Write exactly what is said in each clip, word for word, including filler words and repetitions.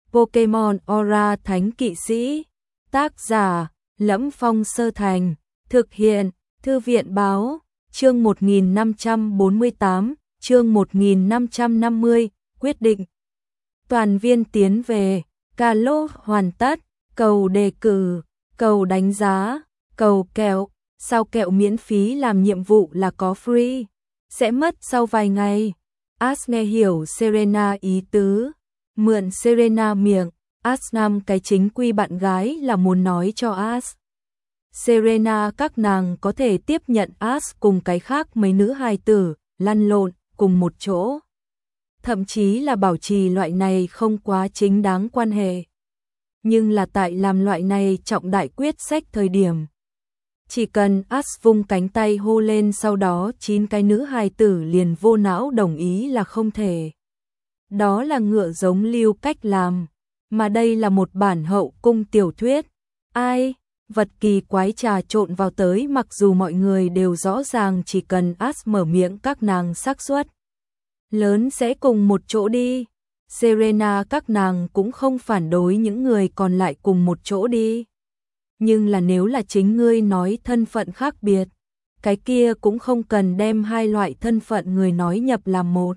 Pokemon Aura Thánh Kỵ Sĩ. Tác giả: Lẫm Phong Sơ Thành. Thực hiện: Thư viện báo. Chương một nghìn năm trăm bốn mươi tám, chương một nghìn năm trăm năm mươi, quyết định. Toàn viên tiến về, ca lô hoàn tất, cầu đề cử, cầu đánh giá, cầu kẹo, sao kẹo miễn phí làm nhiệm vụ là có free, sẽ mất sau vài ngày. Ash nghe hiểu Serena ý tứ, mượn Serena miệng, Ash năm cái chính quy bạn gái là muốn nói cho Ash. Serena các nàng có thể tiếp nhận Ash cùng cái khác mấy nữ hài tử, lăn lộn, cùng một chỗ. Thậm chí là bảo trì loại này không quá chính đáng quan hệ. Nhưng là tại làm loại này trọng đại quyết sách thời điểm. Chỉ cần Ash vung cánh tay hô lên sau đó chín cái nữ hài tử liền vô não đồng ý là không thể. Đó là ngựa giống lưu cách làm. Mà đây là một bản hậu cung tiểu thuyết. Ai? Vật kỳ quái trà trộn vào tới mặc dù mọi người đều rõ ràng chỉ cần Ash mở miệng các nàng xác suất lớn sẽ cùng một chỗ đi. Serena các nàng cũng không phản đối những người còn lại cùng một chỗ đi. Nhưng là nếu là chính ngươi nói thân phận khác biệt, cái kia cũng không cần đem hai loại thân phận người nói nhập làm một.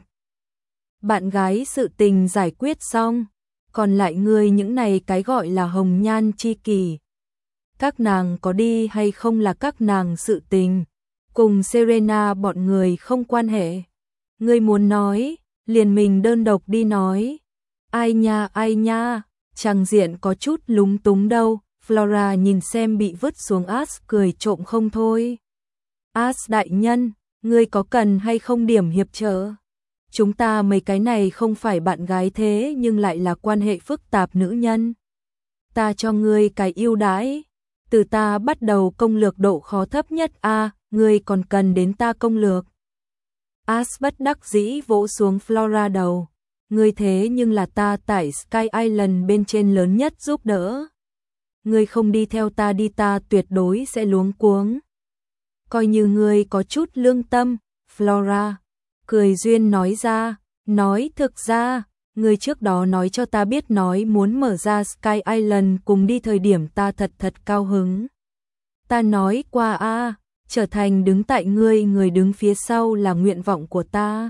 Bạn gái sự tình giải quyết xong, còn lại ngươi những này cái gọi là hồng nhan chi kỷ. Các nàng có đi hay không là các nàng sự tình, cùng Serena bọn người không quan hệ. Ngươi muốn nói, liền mình đơn độc đi nói. Ai nha ai nha, chàng diện có chút lúng túng đâu. Flora nhìn xem bị vứt xuống Ash cười trộm không thôi. Ash đại nhân, ngươi có cần hay không điểm hiệp trợ? Chúng ta mấy cái này không phải bạn gái thế nhưng lại là quan hệ phức tạp nữ nhân. Ta cho ngươi cái ưu đãi. Từ ta bắt đầu công lược độ khó thấp nhất a, à, ngươi còn cần đến ta công lược. Ash bất đắc dĩ vỗ xuống Flora đầu. Ngươi thế nhưng là ta tại Sky Island bên trên lớn nhất giúp đỡ. Ngươi không đi theo ta đi ta tuyệt đối sẽ luống cuống. Coi như ngươi có chút lương tâm, Flora. Cười duyên nói ra, nói thực ra, ngươi trước đó nói cho ta biết nói muốn mở ra Sky Island cùng đi thời điểm ta thật thật cao hứng. Ta nói qua a, à, trở thành đứng tại ngươi người đứng phía sau là nguyện vọng của ta.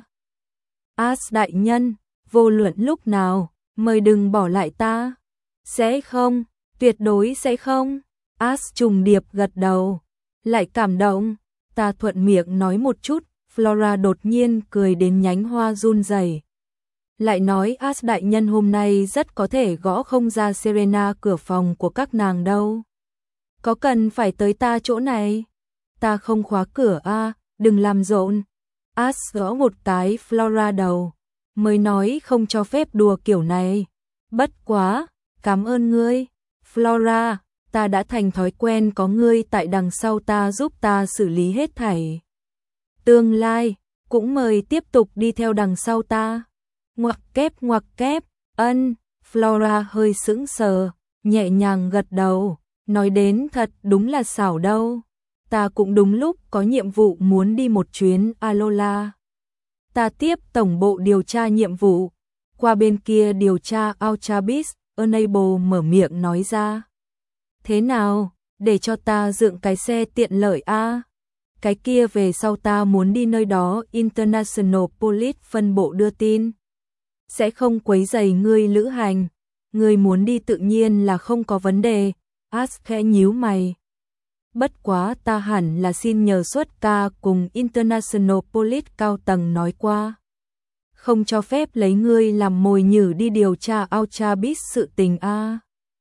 Ash đại nhân, vô luận lúc nào, mời đừng bỏ lại ta. Sẽ không, tuyệt đối sẽ không. Ash trùng điệp gật đầu, lại cảm động. Ta thuận miệng nói một chút, Flora đột nhiên cười đến nhánh hoa run rẩy. Lại nói Ash đại nhân hôm nay rất có thể gõ không ra Serena cửa phòng của các nàng đâu. Có cần phải tới ta chỗ này? Ta không khóa cửa a, à, đừng làm rộn. Ash gõ một cái Flora đầu, mới nói không cho phép đùa kiểu này. Bất quá, cảm ơn ngươi. Flora, ta đã thành thói quen có ngươi tại đằng sau ta giúp ta xử lý hết thảy. Tương lai, cũng mời tiếp tục đi theo đằng sau ta. Ngoặc kép ngoặc kép, ân, Flora hơi sững sờ, nhẹ nhàng gật đầu, nói đến thật đúng là xảo đâu. Ta cũng đúng lúc có nhiệm vụ muốn đi một chuyến Alola. Ta tiếp tổng bộ điều tra nhiệm vụ, qua bên kia điều tra Ultrabis, Enable mở miệng nói ra. Thế nào, để cho ta dựng cái xe tiện lợi a? À? Cái kia về sau ta muốn đi nơi đó International Police phân bộ đưa tin. Sẽ không quấy rầy ngươi lữ hành. Ngươi muốn đi tự nhiên là không có vấn đề. Ash khẽ nhíu mày. Bất quá ta hẳn là xin nhờ xuất ca cùng International Police cao tầng nói qua. Không cho phép lấy ngươi làm mồi nhử đi điều tra Ultrabis sự tình a. À.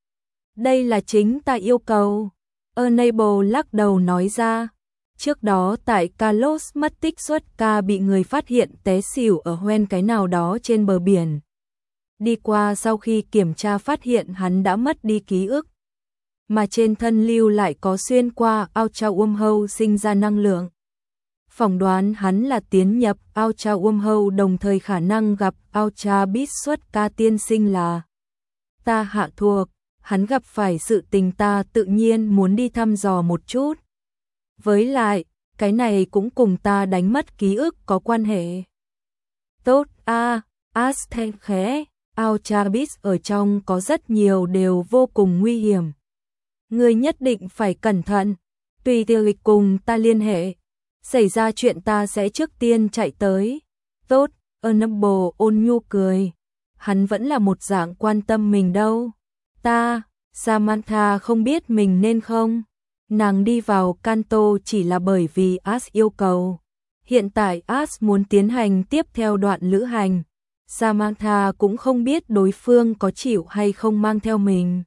Đây là chính ta yêu cầu. Enable lắc đầu nói ra. Trước đó tại Kalos mất tích xuất ca bị người phát hiện té xỉu ở hoen cái nào đó trên bờ biển. Đi qua sau khi kiểm tra phát hiện hắn đã mất đi ký ức. Mà trên thân lưu lại có xuyên qua Ultra Wormhole sinh ra năng lượng. Phỏng đoán hắn là tiến nhập Ultra Wormhole đồng thời khả năng gặp Ultrabis xuất ca tiên sinh là ta hạ thuộc, hắn gặp phải sự tình ta tự nhiên muốn đi thăm dò một chút. Với lại, cái này cũng cùng ta đánh mất ký ức có quan hệ. Tốt a, à, Ash khẽ Alchabis ở trong có rất nhiều đều vô cùng nguy hiểm. Ngươi nhất định phải cẩn thận, tùy theo lịch cùng ta liên hệ. Xảy ra chuyện ta sẽ trước tiên chạy tới. Tốt, Honorable ôn nhu cười. Hắn vẫn là một dạng quan tâm mình đâu. Ta, Samantha không biết mình nên không. Nàng đi vào Kanto chỉ là bởi vì Ash yêu cầu. Hiện tại Ash muốn tiến hành tiếp theo đoạn lữ hành. Samantha cũng không biết đối phương có chịu hay không mang theo mình.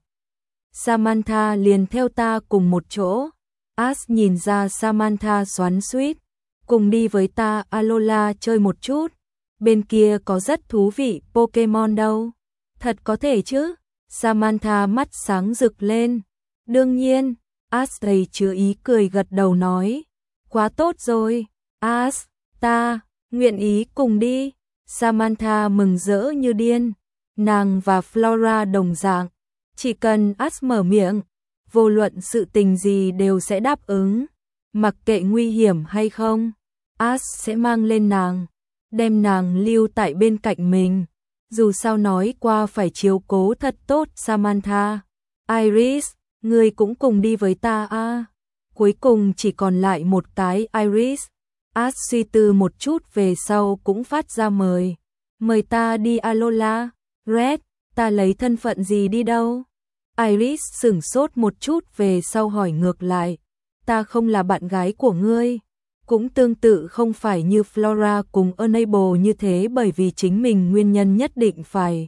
Samantha liền theo ta cùng một chỗ. Ash nhìn ra Samantha xoắn xuýt. Cùng đi với ta Alola chơi một chút. Bên kia có rất thú vị Pokemon đâu. Thật có thể chứ? Samantha mắt sáng rực lên. Đương nhiên, Ash đầy chứa ý cười gật đầu nói. Quá tốt rồi, Ash, ta, nguyện ý cùng đi. Samantha mừng rỡ như điên. Nàng và Flora đồng dạng. Chỉ cần Ash mở miệng, vô luận sự tình gì đều sẽ đáp ứng. Mặc kệ nguy hiểm hay không, Ash sẽ mang lên nàng, đem nàng lưu tại bên cạnh mình. Dù sao nói qua phải chiếu cố thật tốt Samantha. Iris, ngươi cũng cùng đi với ta à? Cuối cùng chỉ còn lại một cái Iris. Ash suy tư một chút về sau cũng phát ra mời. Mời ta đi Alola. Red, ta lấy thân phận gì đi đâu? Iris sửng sốt một chút về sau hỏi ngược lại. Ta không là bạn gái của ngươi. Cũng tương tự không phải như Flora cùng Enable như thế, bởi vì chính mình nguyên nhân nhất định phải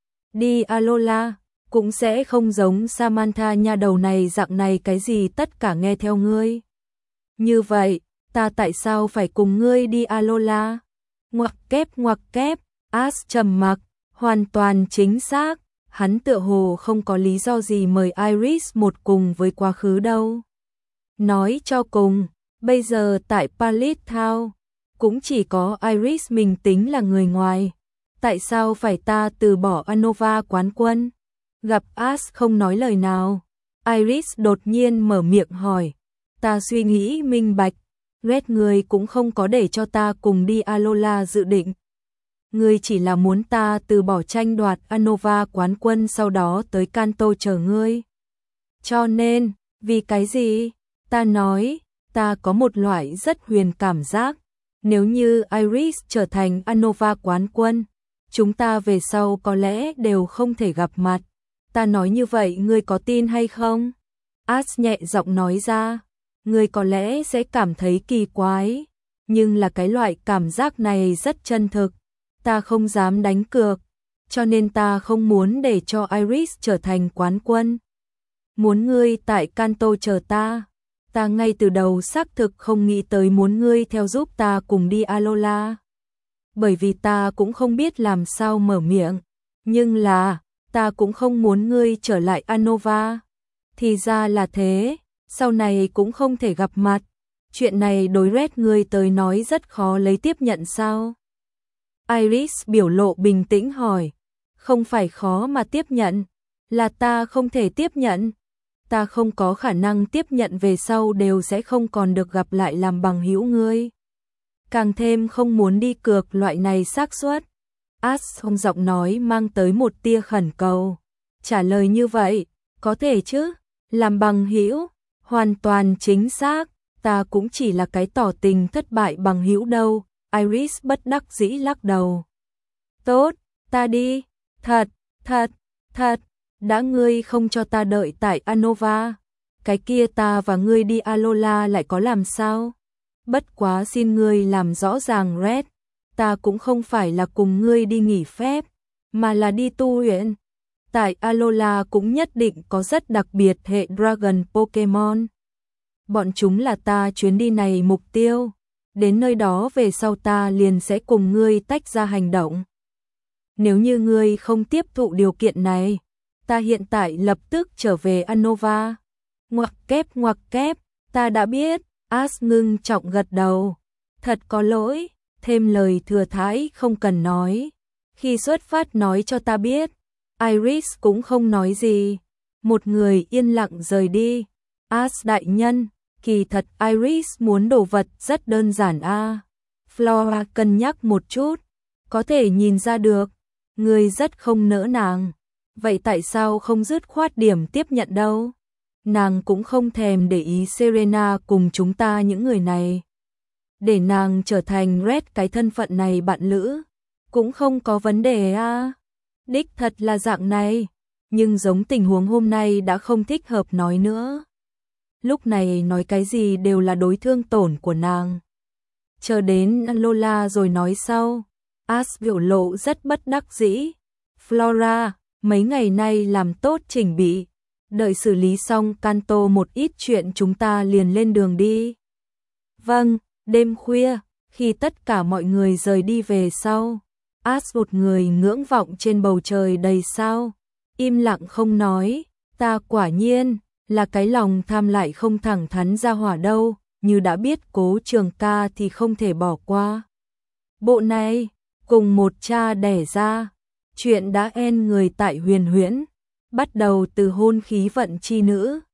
đi Alola. Cũng sẽ không giống Samantha nha đầu này dạng này cái gì tất cả nghe theo ngươi. Như vậy, ta tại sao phải cùng ngươi đi Alola? Ngoặc kép ngoặc kép, Ash trầm mặc, hoàn toàn chính xác. Hắn tựa hồ không có lý do gì mời Iris một cùng với quá khứ đâu. Nói cho cùng, bây giờ tại Pallet Town, cũng chỉ có Iris mình tính là người ngoài. Tại sao phải ta từ bỏ Unova quán quân? Gặp Ash không nói lời nào. Iris đột nhiên mở miệng hỏi. Ta suy nghĩ minh bạch. Red, người cũng không có để cho ta cùng đi Alola dự định. Ngươi chỉ là muốn ta từ bỏ tranh đoạt Unova quán quân sau đó tới Kanto chờ ngươi. Cho nên, vì cái gì? Ta nói, ta có một loại rất huyền cảm giác. Nếu như Iris trở thành Unova quán quân, chúng ta về sau có lẽ đều không thể gặp mặt. Ta nói như vậy ngươi có tin hay không? Ash nhẹ giọng nói ra. Ngươi có lẽ sẽ cảm thấy kỳ quái, nhưng là cái loại cảm giác này rất chân thực. Ta không dám đánh cược, cho nên ta không muốn để cho Iris trở thành quán quân. Muốn ngươi tại Kanto chờ ta. Ta ngay từ đầu xác thực không nghĩ tới muốn ngươi theo giúp ta cùng đi Alola. Bởi vì ta cũng không biết làm sao mở miệng. Nhưng là, ta cũng không muốn ngươi trở lại Unova. Thì ra là thế, sau này cũng không thể gặp mặt. Chuyện này đối Red ngươi tới nói rất khó lấy tiếp nhận sao? Iris biểu lộ bình tĩnh hỏi. Không phải khó mà tiếp nhận, là ta không thể tiếp nhận. Ta không có khả năng tiếp nhận về sau đều sẽ không còn được gặp lại làm bằng hữu ngươi. Càng thêm không muốn đi cược loại này xác suất. Ash không giọng nói mang tới một tia khẩn cầu. Trả lời như vậy, có thể chứ? Làm bằng hữu, hoàn toàn chính xác. Ta cũng chỉ là cái tỏ tình thất bại bằng hữu đâu. Iris bất đắc dĩ lắc đầu. Tốt, ta đi. Thật, thật, thật. Đã ngươi không cho ta đợi tại Unova, cái kia ta và ngươi đi Alola lại có làm sao? Bất quá xin ngươi làm rõ ràng Red, ta cũng không phải là cùng ngươi đi nghỉ phép, mà là đi tu luyện. Tại Alola cũng nhất định có rất đặc biệt hệ Dragon Pokemon. Bọn chúng là ta chuyến đi này mục tiêu. Đến nơi đó về sau ta liền sẽ cùng ngươi tách ra hành động. Nếu như ngươi không tiếp thụ điều kiện này, ta hiện tại lập tức trở về Unova. Ngoặc kép ngoặc kép, ta đã biết. Ash ngưng trọng gật đầu. Thật có lỗi, thêm lời thừa thãi không cần nói. Khi xuất phát nói cho ta biết. Iris cũng không nói gì. Một người yên lặng rời đi. Ash đại nhân, kỳ thật Iris muốn đồ vật rất đơn giản a. À. Flora cân nhắc một chút, có thể nhìn ra được. Ngươi rất không nỡ nàng. Vậy tại sao không dứt khoát điểm tiếp nhận đâu? Nàng cũng không thèm để ý Serena cùng chúng ta những người này. Để nàng trở thành Red cái thân phận này bạn lữ. Cũng không có vấn đề à. Đích thật là dạng này. Nhưng giống tình huống hôm nay đã không thích hợp nói nữa. Lúc này nói cái gì đều là đối thương tổn của nàng. Chờ đến Lola rồi nói sau. Ash biểu lộ rất bất đắc dĩ. Flora, mấy ngày nay làm tốt chỉnh bị. Đợi xử lý xong Kanto một ít chuyện chúng ta liền lên đường đi. Vâng, đêm khuya, khi tất cả mọi người rời đi về sau. Ash một người ngưỡng vọng trên bầu trời đầy sao. Im lặng không nói, ta quả nhiên là cái lòng tham lại không thẳng thắn ra hỏa đâu, như đã biết Cố Trường Ca thì không thể bỏ qua. Bộ này, cùng một cha đẻ ra, chuyện đã en người tại Huyền Huyễn, bắt đầu từ hôn khí vận chi nữ,